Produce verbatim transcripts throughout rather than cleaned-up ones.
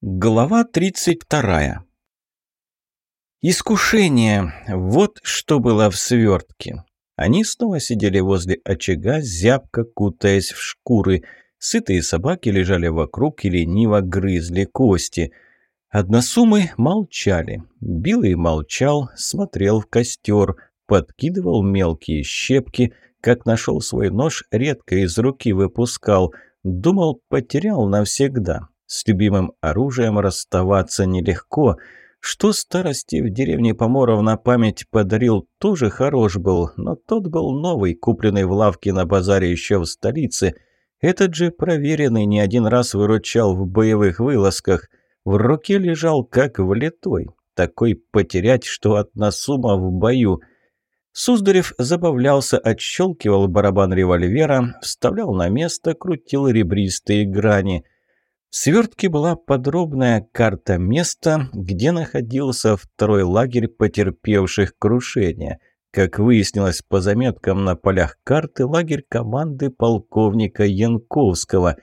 Глава тридцать вторая. Искушение. Вот что было в свертке. Они снова сидели возле очага, зябко кутаясь в шкуры. Сытые собаки лежали вокруг и лениво грызли кости. Односумы молчали. Билый молчал, смотрел в костер, подкидывал мелкие щепки. Как нашел свой нож, редко из руки выпускал. Думал, потерял навсегда. С любимым оружием расставаться нелегко. Что старости в деревне Поморов на память подарил, тоже хорош был, но тот был новый, купленный в лавке на базаре еще в столице. Этот же проверенный не один раз выручал в боевых вылазках. В руке лежал как влитой. Такой потерять, что от насума в бою. Суздарев забавлялся, отщелкивал барабан револьвера, вставлял на место, крутил ребристые грани. В свертке была подробная карта места, где находился второй лагерь потерпевших крушение. Как выяснилось по заметкам на полях карты, лагерь команды полковника Янковского.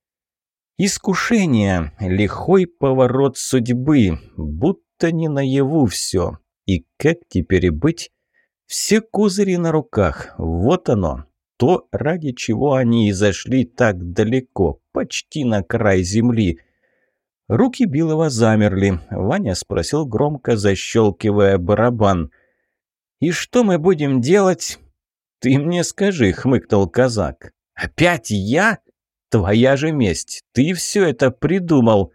Искушение, лихой поворот судьбы, будто не наяву все. И как теперь быть? Все козыри на руках, вот оно. То, ради чего они и зашли так далеко, почти на край земли. Руки Билова замерли. Ваня спросил громко, защелкивая барабан. «И что мы будем делать?» «Ты мне скажи», — хмыкнул казак. «Опять я? Твоя же месть. Ты все это придумал».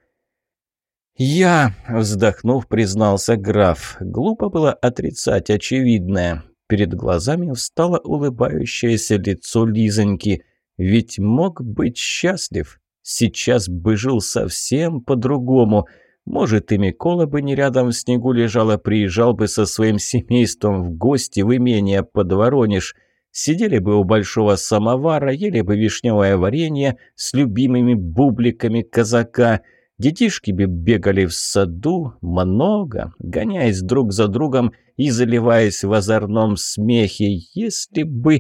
«Я», — вздохнув, признался граф. Глупо было отрицать очевидное. Перед глазами встало улыбающееся лицо Лизоньки. Ведь мог быть счастлив. Сейчас бы жил совсем по-другому. Может, и Микола бы не рядом в снегу лежал, а приезжал бы со своим семейством в гости в имение под Воронеж. Сидели бы у большого самовара, ели бы вишневое варенье с любимыми бубликами казака. Детишки бы бегали в саду, много, гоняясь друг за другом и заливаясь в озорном смехе. Если бы...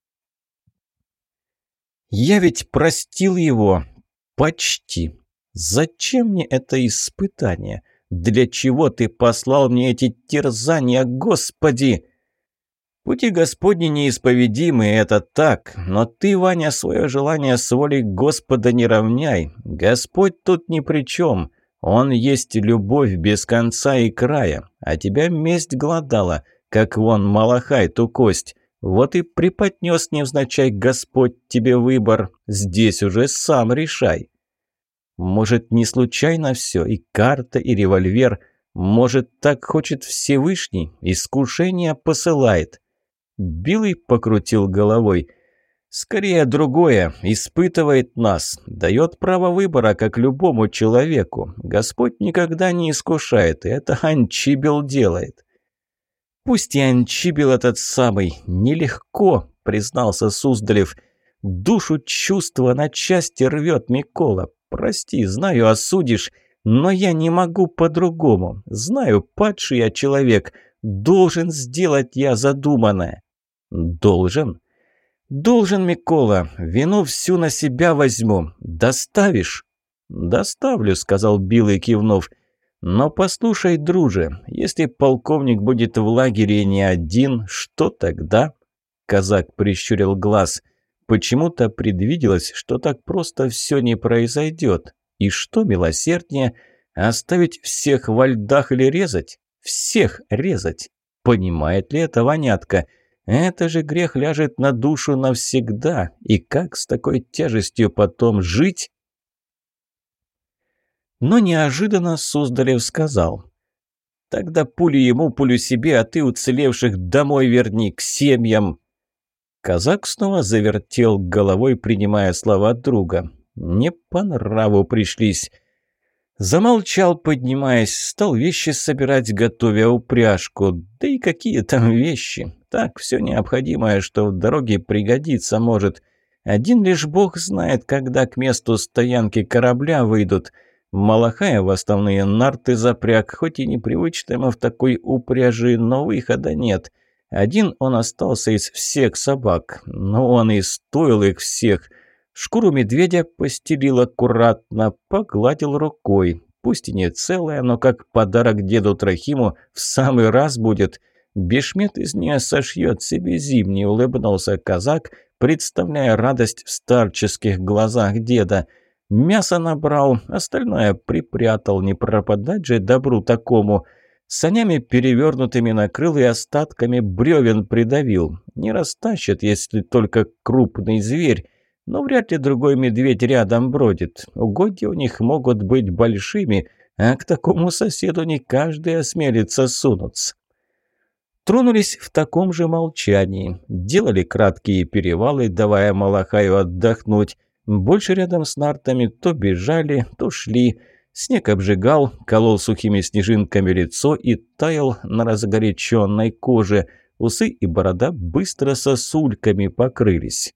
Я ведь простил его. Почти. Зачем мне это испытание? Для чего ты послал мне эти терзания, Господи? Пути Господни неисповедимы, это так, но ты, Ваня, свое желание с волей Господа не равняй. Господь тут ни при чем. Он есть любовь без конца и края, а тебя месть глодала, как вон Малахай ту кость. Вот и преподнес невзначай Господь тебе выбор, здесь уже сам решай. Может, не случайно все, и карта, и револьвер, может, так хочет Всевышний, искушение посылает. Билый покрутил головой. «Скорее другое. Испытывает нас. Дает право выбора, как любому человеку. Господь никогда не искушает, и это Анчибел делает». «Пусть и Анчибел этот самый. Нелегко», — признался Суздалев. «Душу чувства на части рвет Микола. Прости, знаю, осудишь, но я не могу по-другому. Знаю, падший я человек. Должен сделать я задуманное». «Должен?» «Должен, Микола. Вину всю на себя возьму. Доставишь?» «Доставлю», — сказал Билый, кивнув. «Но послушай, друже, если полковник будет в лагере не один, что тогда?» Казак прищурил глаз. Почему-то предвиделось, что так просто все не произойдет. И что милосерднее, оставить всех во льдах или резать? Всех резать. Понимает ли это Ванятка? Это же грех ляжет на душу навсегда. И как с такой тяжестью потом жить? Но неожиданно Суздалев сказал: «Тогда пулю ему, пулю себе, а ты уцелевших домой верни, к семьям». Казак снова завертел головой, принимая слова друга. Не по нраву пришлись. Замолчал, поднимаясь, стал вещи собирать, готовя упряжку. Да и какие там вещи? Так, все необходимое, что в дороге пригодиться может. Один лишь бог знает, когда к месту стоянки корабля выйдут. Малахая в основные нарты запряг, хоть и непривычно ему в такой упряжи, но выхода нет. Один он остался из всех собак, но он и стоил их всех. Шкуру медведя постелил аккуратно, погладил рукой. Пусть и не целая, но как подарок деду Трохиму в самый раз будет. Бешмет из нее сошьет себе зимний», — улыбнулся казак, представляя радость в старческих глазах деда. «Мясо набрал, остальное припрятал, не пропадать же добру такому. Санями перевернутыми накрыл и остатками бревен придавил. Не растащит, если только крупный зверь, но вряд ли другой медведь рядом бродит. Угодья у них могут быть большими, а к такому соседу не каждый осмелится сунуться». Тронулись в таком же молчании, делали краткие перевалы, давая Малахаю отдохнуть. Больше рядом с нартами то бежали, то шли. Снег обжигал, колол сухими снежинками лицо и таял на разгоряченной коже. Усы и борода быстро сосульками покрылись.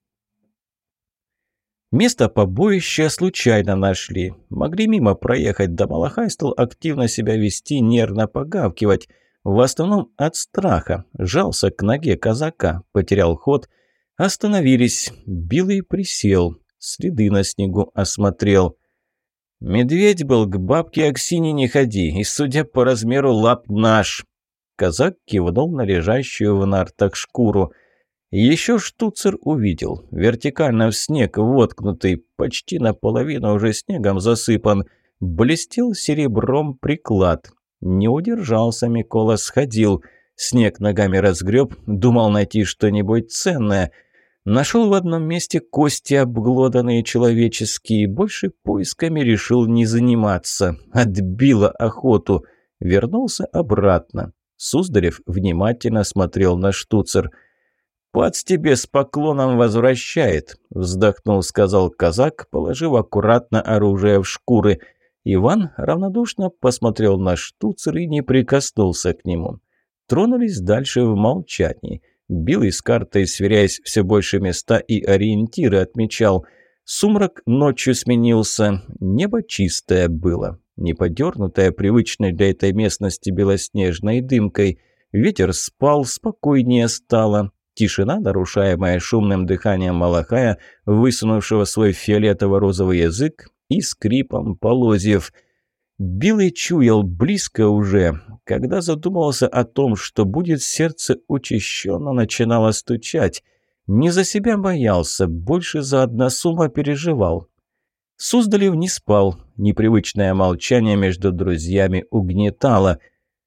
Место побоища случайно нашли. Могли мимо проехать, да Малахай стал активно себя вести, нервно погавкивать. В основном от страха. Жался к ноге казака, потерял ход. Остановились. Билый присел. Следы на снегу осмотрел. «Медведь был, к бабке Аксине не ходи, и, судя по размеру, лап наш». Казак кивнул на лежащую в нартах шкуру. Еще штуцер увидел. Вертикально в снег воткнутый, почти наполовину уже снегом засыпан. Блестел серебром приклад. Не удержался Микола, сходил. Снег ногами разгреб, думал найти что-нибудь ценное. Нашел в одном месте кости обглоданные человеческие. Больше поисками решил не заниматься. Отбила охоту. Вернулся обратно. Суздарев внимательно смотрел на штуцер. «Пац тебе с поклоном возвращает», — вздохнул, сказал казак, положив аккуратно оружие в шкуры. Иван равнодушно посмотрел на штуцер и не прикоснулся к нему. Тронулись дальше в молчании. Билый с картой, сверяясь все больше места и ориентиры отмечал. Сумрак ночью сменился, небо чистое было, не подернутое привычной для этой местности белоснежной дымкой. Ветер спал, спокойнее стало. Тишина, нарушаемая шумным дыханием Малахая, высунувшего свой фиолетово-розовый язык, и скрипом полозьев. Билый чуял близко уже. Когда задумывался о том, что будет, сердце учащенно начинало стучать. Не за себя боялся, больше за односума переживал. Суздалев не спал, непривычное молчание между друзьями угнетало.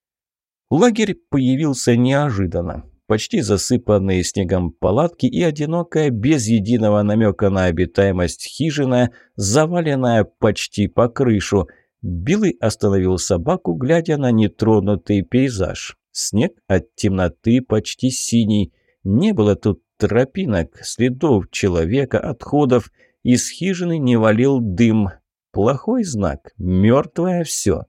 Лагерь появился неожиданно. Почти засыпанные снегом палатки и одинокая, без единого намека на обитаемость хижина, заваленная почти по крышу. Билый остановил собаку, глядя на нетронутый пейзаж. Снег от темноты почти синий. Не было тут тропинок, следов человека, отходов. Из хижины не валил дым. Плохой знак. Мертвое все.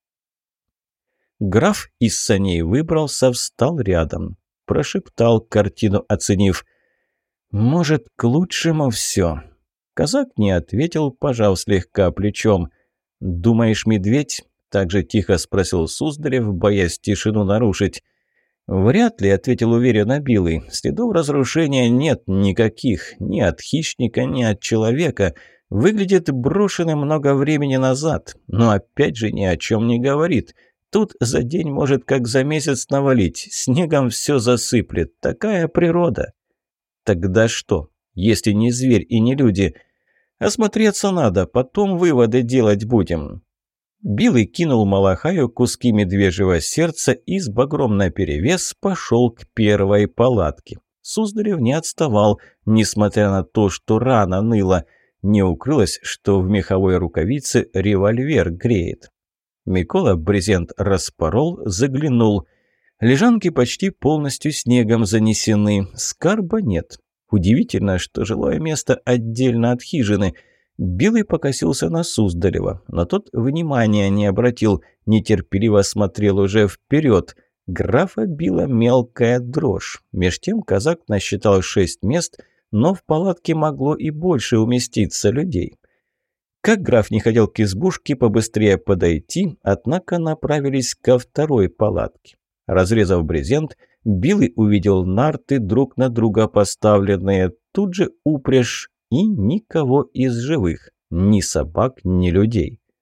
Граф из саней выбрался, встал рядом. Прошептал, картину оценив. «Может, к лучшему все?» Казак не ответил, пожав слегка плечом. «Думаешь, медведь?» – также тихо спросил Суздарев, боясь тишину нарушить. «Вряд ли», – ответил уверенно Билый. «Следов разрушения нет никаких, ни от хищника, ни от человека. Выглядит брошенным много времени назад, но опять же ни о чем не говорит». Тут за день может как за месяц навалить, снегом все засыплет. Такая природа. Тогда что, если не зверь и не люди? Осмотреться надо, потом выводы делать будем. Билый кинул Малахаю куски медвежьего сердца и с багром наперевес пошел к первой палатке. Суздарев не отставал, несмотря на то, что рана ныла. Не укрылось, что в меховой рукавице револьвер греет. Микола брезент распорол, заглянул. Лежанки почти полностью снегом занесены, скарба нет. Удивительно, что жилое место отдельно от хижины. Билый покосился на Суздарева, но тот внимания не обратил, нетерпеливо смотрел уже вперед. Графа била мелкая дрожь. Меж тем казак насчитал шесть мест, но в палатке могло и больше уместиться людей. Как граф не хотел к избушке побыстрее подойти, однако направились ко второй палатке. Разрезав брезент, Билый увидел нарты друг на друга поставленные, тут же упряжь и никого из живых, ни собак, ни людей.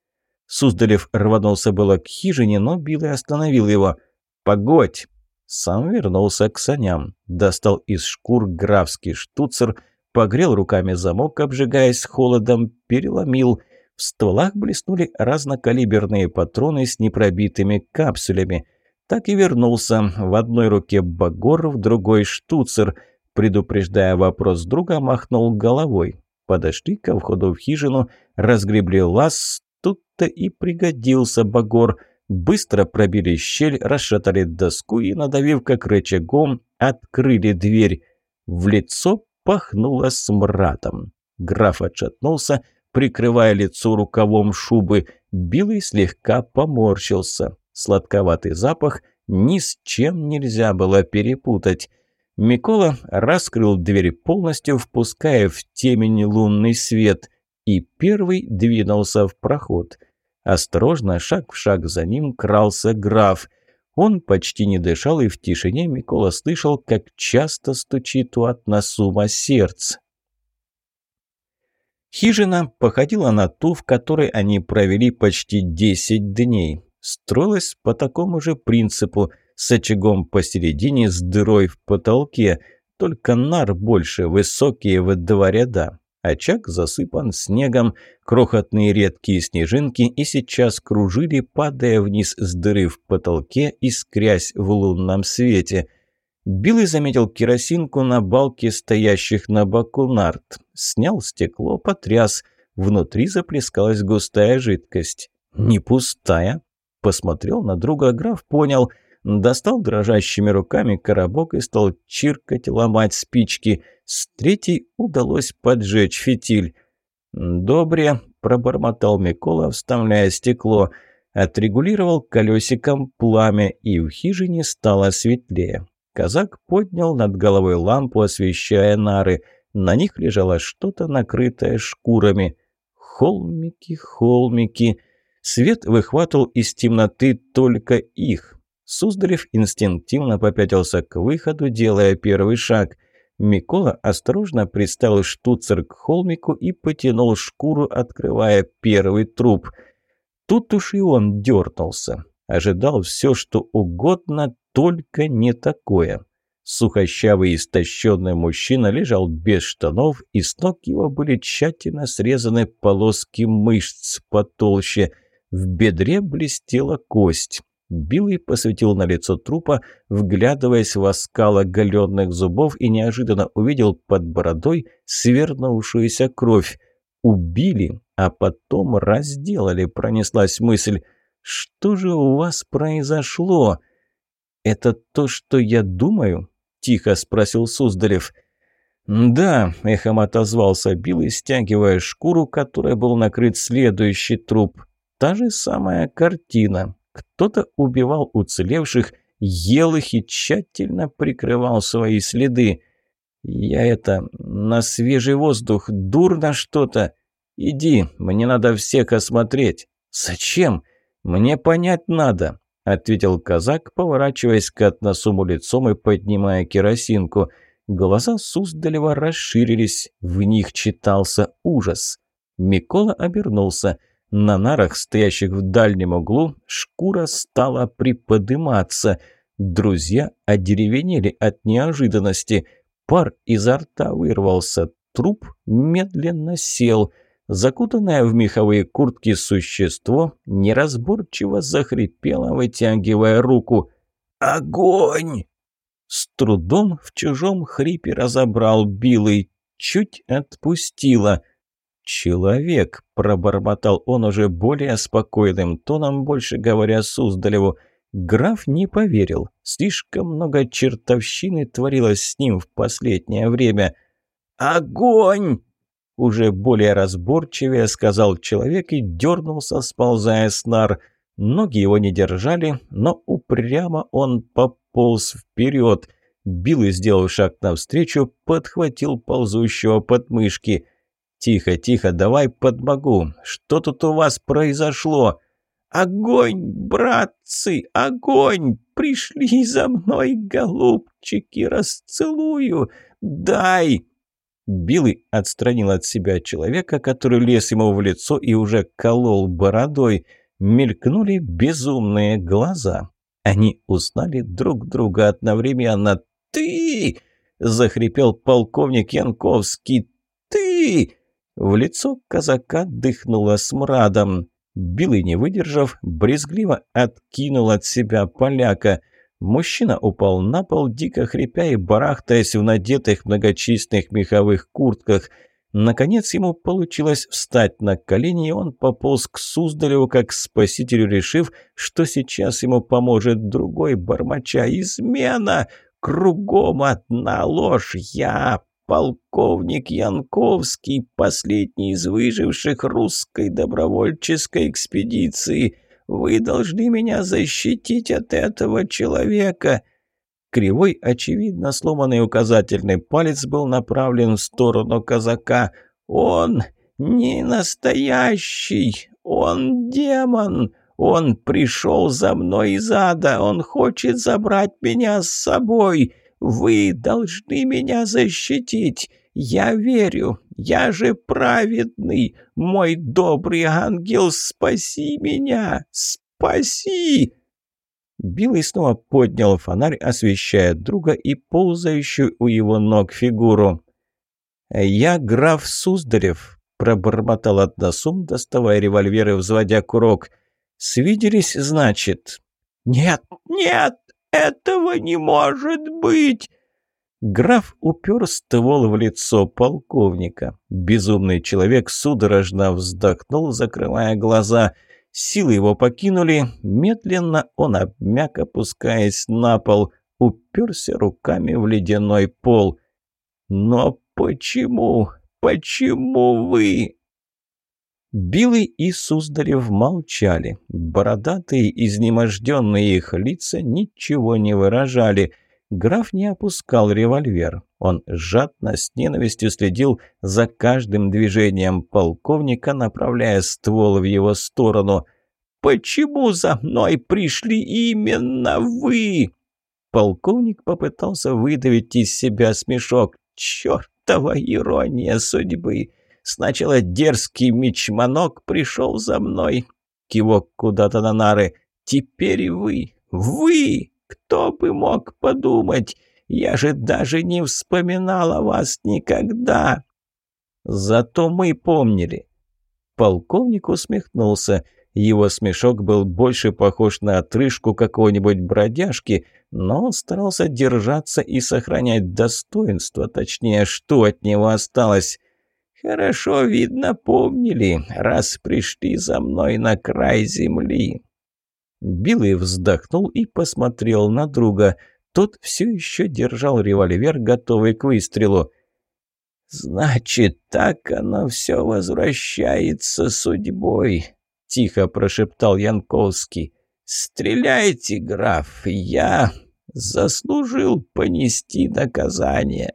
Суздалев рванулся было к хижине, но Билый остановил его. «Погодь!» Сам вернулся к саням, достал из шкур графский штуцер, погрел руками замок, обжигаясь холодом, переломил. В стволах блеснули разнокалиберные патроны с непробитыми капсулями. Так и вернулся. В одной руке багор, в другой штуцер. Предупреждая вопрос друга, махнул головой. Подошли ко входу в хижину, разгребли лаз. Тут-то и пригодился багор. Быстро пробили щель, расшатали доску и, надавив как рычагом, открыли дверь. В лицо пахнуло смрадом. Граф отшатнулся, прикрывая лицо рукавом шубы. Билый слегка поморщился. Сладковатый запах ни с чем нельзя было перепутать. Микола раскрыл дверь полностью, впуская в темень лунный свет, и первый двинулся в проход. Осторожно, шаг в шаг за ним крался граф. Он почти не дышал, и в тишине Микола слышал, как часто стучит у Атнасума сердце. Хижина походила на ту, в которой они провели почти десять дней. Строилась по такому же принципу, с очагом посередине, с дырой в потолке, только нар больше, высокие в два ряда. Очаг засыпан снегом, крохотные редкие снежинки и сейчас кружили, падая вниз с дыры в потолке, искрясь в лунном свете. Билый заметил керосинку на балке стоящих на боку нарт. Снял стекло, потряс. Внутри заплескалась густая жидкость. «Не пустая?» Посмотрел на друга, граф понял. Достал дрожащими руками коробок и стал чиркать, ломать спички. С третьей удалось поджечь фитиль. «Добре», – пробормотал Микола, вставляя стекло. Отрегулировал колесиком пламя, и в хижине стало светлее. Казак поднял над головой лампу, освещая нары. На них лежало что-то, накрытое шкурами. Холмики, холмики. Свет выхватывал из темноты только их. Суздалев инстинктивно попятился к выходу, делая первый шаг. Микола осторожно приставил штуцер к холмику и потянул шкуру, открывая первый труп. Тут уж и он дернулся. Ожидал все, что угодно, только не такое. Сухощавый истощенный мужчина лежал без штанов, и с ног его были тщательно срезаны полоски мышц потолще. В бедре блестела кость. Билый посветил на лицо трупа, вглядываясь в оскал оголенных зубов, и неожиданно увидел под бородой свернувшуюся кровь. Убили, а потом разделали, пронеслась мысль. «Что же у вас произошло?» «Это то, что я думаю?» – тихо спросил Суздалев. «Да», – эхом отозвался Билый, стягивая шкуру, которой был накрыт следующий труп. «Та же самая картина. Кто-то убивал уцелевших, ел их и тщательно прикрывал свои следы. Я это, на свежий воздух, дурно что-то. Иди, мне надо всех осмотреть». «Зачем? Мне понять надо», – ответил казак, поворачиваясь к Атнасуму лицом и поднимая керосинку. Глаза Суздалева расширились, в них читался ужас. Микола обернулся. На нарах, стоящих в дальнем углу, шкура стала приподыматься. Друзья одеревенели от неожиданности. Пар изо рта вырвался. Труп медленно сел. Закутанное в меховые куртки существо неразборчиво захрипело, вытягивая руку. «Огонь!» С трудом в чужом хрипе разобрал Билый. Чуть отпустило. «Человек», – пробормотал он уже более спокойным тоном, больше говоря Суздалеву. Граф не поверил. Слишком много чертовщины творилось с ним в последнее время. «Огонь!» – уже более разборчивее сказал человек и дернулся, сползая с нар. Ноги его не держали, но упрямо он пополз вперед. Билый, сделал шаг навстречу, подхватил ползущего подмышки. «Тихо, тихо, давай подмогу. Что тут у вас произошло?» «Огонь, братцы, огонь! Пришли за мной, голубчики, расцелую! Дай!» Билый отстранил от себя человека, который лез ему в лицо и уже колол бородой. Мелькнули безумные глаза. Они узнали друг друга одновременно. «Ты!» – захрипел полковник Янковский. «Ты!» В лицо казака дыхнуло смрадом. Билый, не выдержав, брезгливо откинул от себя поляка. Мужчина упал на пол, дико хрипя и барахтаясь в надетых многочисленных меховых куртках. Наконец ему получилось встать на колени, и он пополз к Суздалеву, как к спасителю, решив, что сейчас ему поможет другой, бормоча: «Измена! Кругом одна ложь! Я, полковник Янковский, последний из выживших русской добровольческой экспедиции! Вы должны меня защитить от этого человека!» Кривой, очевидно сломанный указательный палец был направлен в сторону казака. «Он не настоящий! Он демон! Он пришел за мной из ада! Он хочет забрать меня с собой! Вы должны меня защитить! Я верю! Я же праведный! Мой добрый ангел, спаси меня! Спаси!» Билый снова поднял фонарь, освещая друга и ползающую у его ног фигуру. «Я граф Суздалев», – пробормотал Односум, доставая револьвер и взводя курок. «Свиделись, значит?» «Нет, нет, этого не может быть!» Граф упер ствол в лицо полковника. Безумный человек судорожно вздохнул, закрывая глаза. Силы его покинули. Медленно он обмяк, опускаясь на пол, уперся руками в ледяной пол. «Но почему? Почему вы?» Билый и Суздалев молчали. Бородатые, изнеможденные их лица ничего не выражали. Граф не опускал револьвер. Он жадно, с ненавистью следил за каждым движением полковника, направляя ствол в его сторону. «Почему за мной пришли именно вы?» Полковник попытался выдавить из себя смешок. «Чёртова ирония судьбы! Сначала дерзкий мичманок пришел за мной». Кивок куда-то на нары. «Теперь вы! Вы! Кто бы мог подумать? Я же даже не вспоминал о вас никогда!» «Зато мы помнили». Полковник усмехнулся. Его смешок был больше похож на отрыжку какого-нибудь бродяжки, но он старался держаться и сохранять достоинство, точнее, что от него осталось. «Хорошо, видно, помнили, раз пришли за мной на край земли». Билый вздохнул и посмотрел на друга. Тот все еще держал револьвер, готовый к выстрелу. «Значит, так оно все возвращается судьбой», — тихо прошептал Янковский. «Стреляйте, граф, я заслужил понести наказание».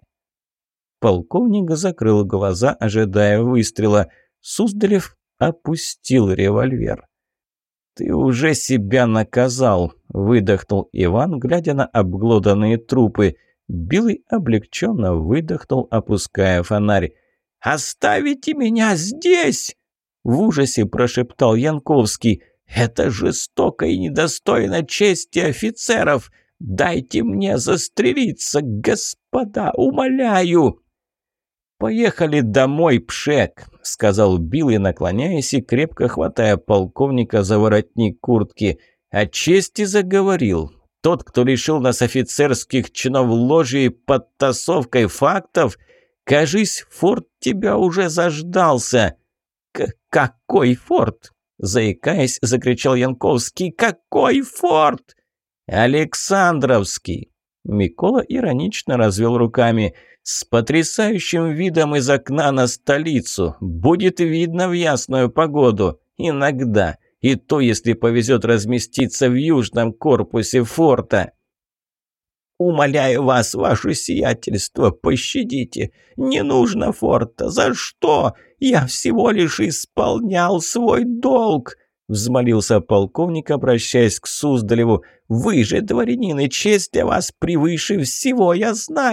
Полковник закрыл глаза, ожидая выстрела. Суздалев опустил револьвер. «Ты уже себя наказал», — выдохнул Иван, глядя на обглоданные трупы. Билый облегченно выдохнул, опуская фонарь. «Оставите меня здесь!» — в ужасе прошептал Янковский. «Это жестоко и недостойно чести офицеров! Дайте мне застрелиться, господа, умоляю!» «Поехали домой, Пшек», — сказал Билый, наклоняясь и крепко хватая полковника за воротник куртки. «О чести заговорил. Тот, кто лишил нас офицерских чинов ложью и подтасовкой фактов, кажись, форт тебя уже заждался». К «Какой форт?» — заикаясь, закричал Янковский. «Какой форт?» «Александровский». Микола иронично развел руками. «С потрясающим видом из окна на столицу. Будет видно в ясную погоду. Иногда. И то, если повезет разместиться в южном корпусе форта». «Умоляю вас, ваше сиятельство, пощадите. Не нужно форта. За что? Я всего лишь исполнял свой долг», — взмолился полковник, обращаясь к Суздалеву. «Вы же дворянин, и честь для вас превыше всего, я знаю.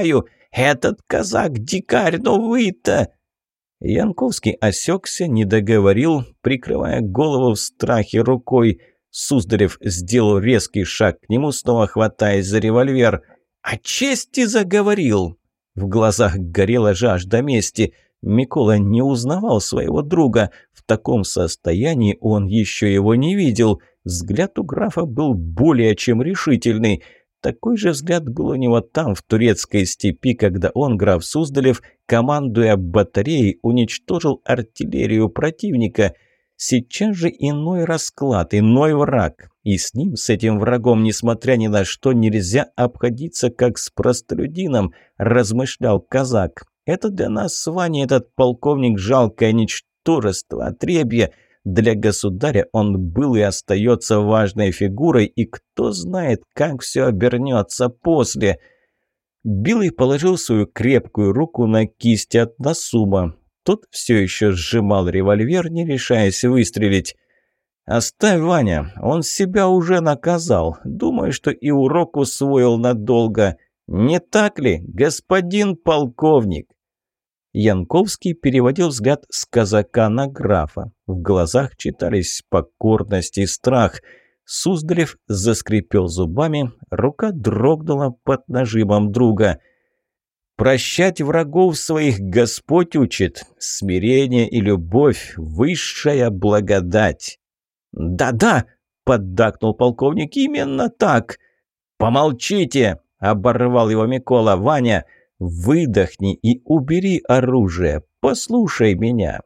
Этот казак-дикарь, но вы-то...» Янковский осекся, не договорил, прикрывая голову в страхе рукой. Суздалев сделал резкий шаг к нему, снова хватаясь за револьвер. «О чести заговорил!» В глазах горела жажда мести. Микола не узнавал своего друга. В таком состоянии он еще его не видел. Взгляд у графа был более чем решительный. Такой же взгляд был у него там, в турецкой степи, когда он, граф Суздалев, командуя батареей, уничтожил артиллерию противника. Сейчас же иной расклад, иной враг. И с ним, с этим врагом, несмотря ни на что, нельзя обходиться как с простолюдином, размышлял казак. Это для нас с Ваней этот полковник жалкое ничтожество, отребье. Для государя он был и остается важной фигурой, и кто знает, как все обернется после. Билый положил свою крепкую руку на кисть от Насума. Тот все еще сжимал револьвер, не решаясь выстрелить. «Оставь, Ваня, он себя уже наказал. Думаю, что и урок усвоил надолго. Не так ли, господин полковник?» Янковский переводил взгляд с казака на графа. В глазах читались покорность и страх. Суздалев заскрипел зубами, рука дрогнула под нажимом друга. «Прощать врагов своих Господь учит. Смирение и любовь – высшая благодать». «Да-да!» – поддакнул полковник. «Именно так!» «Помолчите!» – оборвал его Микола. «Ваня, выдохни и убери оружие. Послушай меня».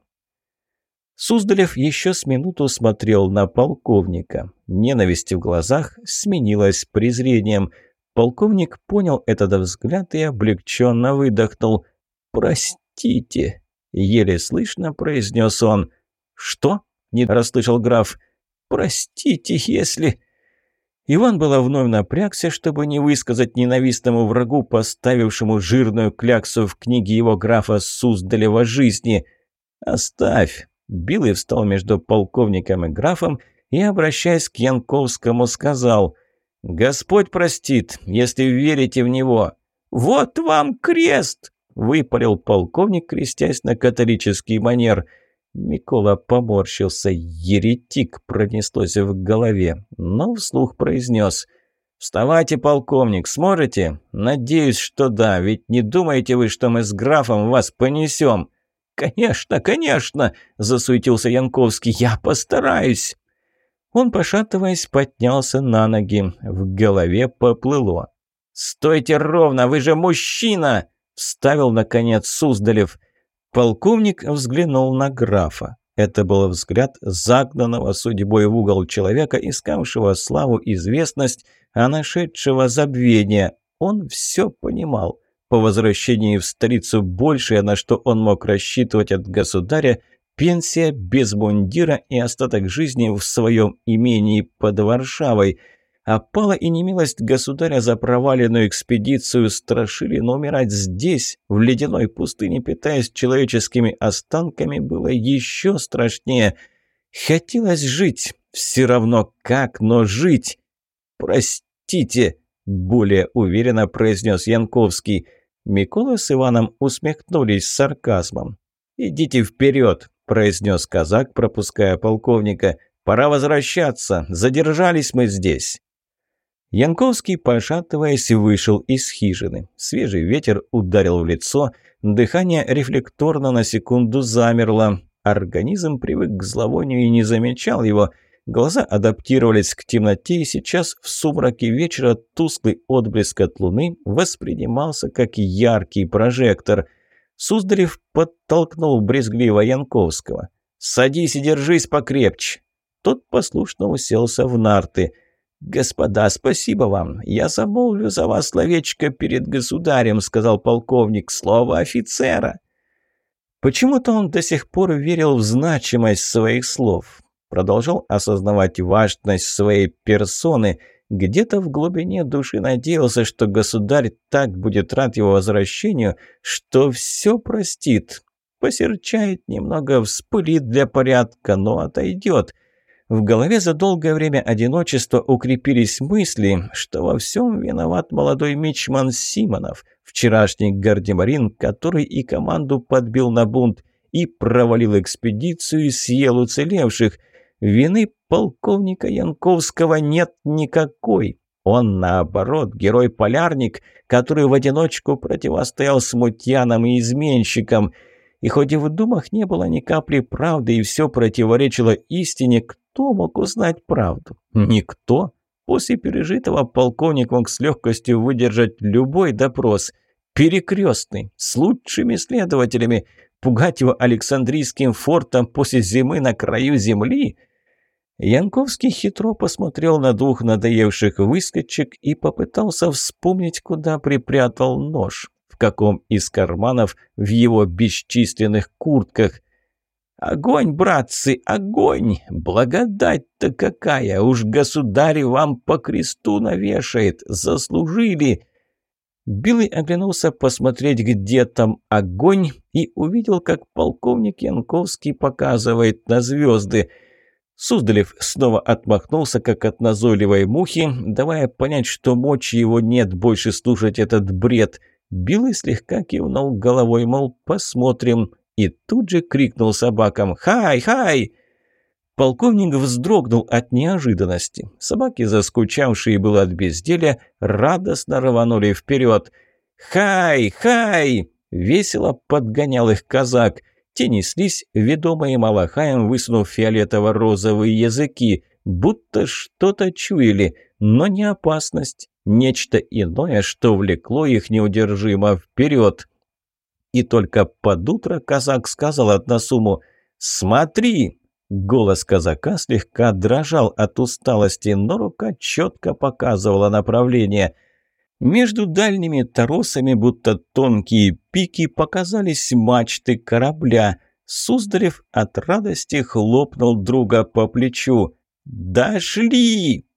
Суздалев еще с минуту смотрел на полковника. Ненависть в глазах сменилась презрением. Полковник понял этот взгляд и облегченно выдохнул. «Простите», — еле слышно произнес он. «Что?» — не расслышал граф. «Простите, если...» Иван было вновь напрягся, чтобы не высказать ненавистному врагу, поставившему жирную кляксу в книге его графа Суздалева жизни. «Оставь!» — Билый встал между полковником и графом и, обращаясь к Янковскому, сказал: «Господь простит, если верите в него». «Вот вам крест!» — выпалил полковник, крестясь на католический манер. Микола поморщился. «Еретик» пронеслось в голове, но вслух произнес: «Вставайте, полковник, сможете? Надеюсь, что да, ведь не думаете вы, что мы с графом вас понесем?» «Конечно, конечно!» – засуетился Янковский. «Я постараюсь!» Он, пошатываясь, поднялся на ноги. В голове поплыло. «Стойте ровно, вы же мужчина!» – вставил, наконец, Суздалев. Полковник взглянул на графа. Это был взгляд загнанного судьбой в угол человека, искавшего славу, известность, а нашедшего забвение. Он все понимал. По возвращении в столицу большее, на что он мог рассчитывать от государя, пенсия без мундира и остаток жизни в своем имении под Варшавой. Опала и немилость государя за проваленную экспедицию страшили, но умирать здесь, в ледяной пустыне, питаясь человеческими останками, было еще страшнее. Хотелось жить, все равно как, но жить. «Простите», — более уверенно произнес Янковский. Микола с Иваном усмехнулись с сарказмом. «Идите вперед», — произнес казак, пропуская полковника. «Пора возвращаться, задержались мы здесь». Янковский, пошатываясь, вышел из хижины. Свежий ветер ударил в лицо, дыхание рефлекторно на секунду замерло. Организм привык к зловонию и не замечал его. Глаза адаптировались к темноте, и сейчас в сумраке вечера тусклый отблеск от луны воспринимался как яркий прожектор. Суздалев подтолкнул брезгливо Янковского. «Садись и держись покрепче». Тот послушно уселся в нарты. «Господа, спасибо вам. Я замолвлю за вас словечко перед государем», — сказал полковник. «Слово офицера». Почему-то он до сих пор верил в значимость своих слов. Продолжал осознавать важность своей персоны. Где-то в глубине души надеялся, что государь так будет рад его возвращению, что все простит. Посерчает немного, вспылит для порядка, но отойдет. В голове за долгое время одиночества укрепились мысли, что во всем виноват молодой мичман Симонов. вчерашний гардемарин, который и команду подбил на бунт, и провалил экспедицию и съел уцелевших. Вины полковника Янковского нет никакой. Он, наоборот, герой-полярник, который в одиночку противостоял смутьянам и изменщикам. И хоть и в думах не было ни капли правды, и все противоречило истине, кто мог узнать правду? Никто. После пережитого полковник мог с легкостью выдержать любой допрос. Перекрестный, с лучшими следователями. Пугать его Александрийским фортом после зимы на краю земли? Янковский хитро посмотрел на двух надоевших выскочек и попытался вспомнить, куда припрятал нож, в каком из карманов в его бесчисленных куртках. «Огонь, братцы, огонь! Благодать-то какая! Уж государь вам по кресту навешает! Заслужили!» Билый оглянулся посмотреть, где там огонь, и увидел, как полковник Янковский показывает на звезды. Суздалев снова отмахнулся, как от назойливой мухи, давая понять, что мочи его нет больше слушать этот бред. Билый слегка кивнул головой, мол, посмотрим, и тут же крикнул собакам «Хай, хай!». Полковник вздрогнул от неожиданности. Собаки, заскучавшие было от безделья, радостно рванули вперед. «Хай, хай!» — весело подгонял их казак. Те неслись, ведомые Малахаем, высунув фиолетово-розовые языки, будто что-то чуяли, но не опасность, нечто иное, что влекло их неудержимо вперед. И только под утро казак сказал односуму «Смотри!». Голос казака слегка дрожал от усталости, но рука четко показывала направление. Между дальними торосами, будто тонкие пики, показались мачты корабля. Суздалев от радости хлопнул друга по плечу. «Дошли!»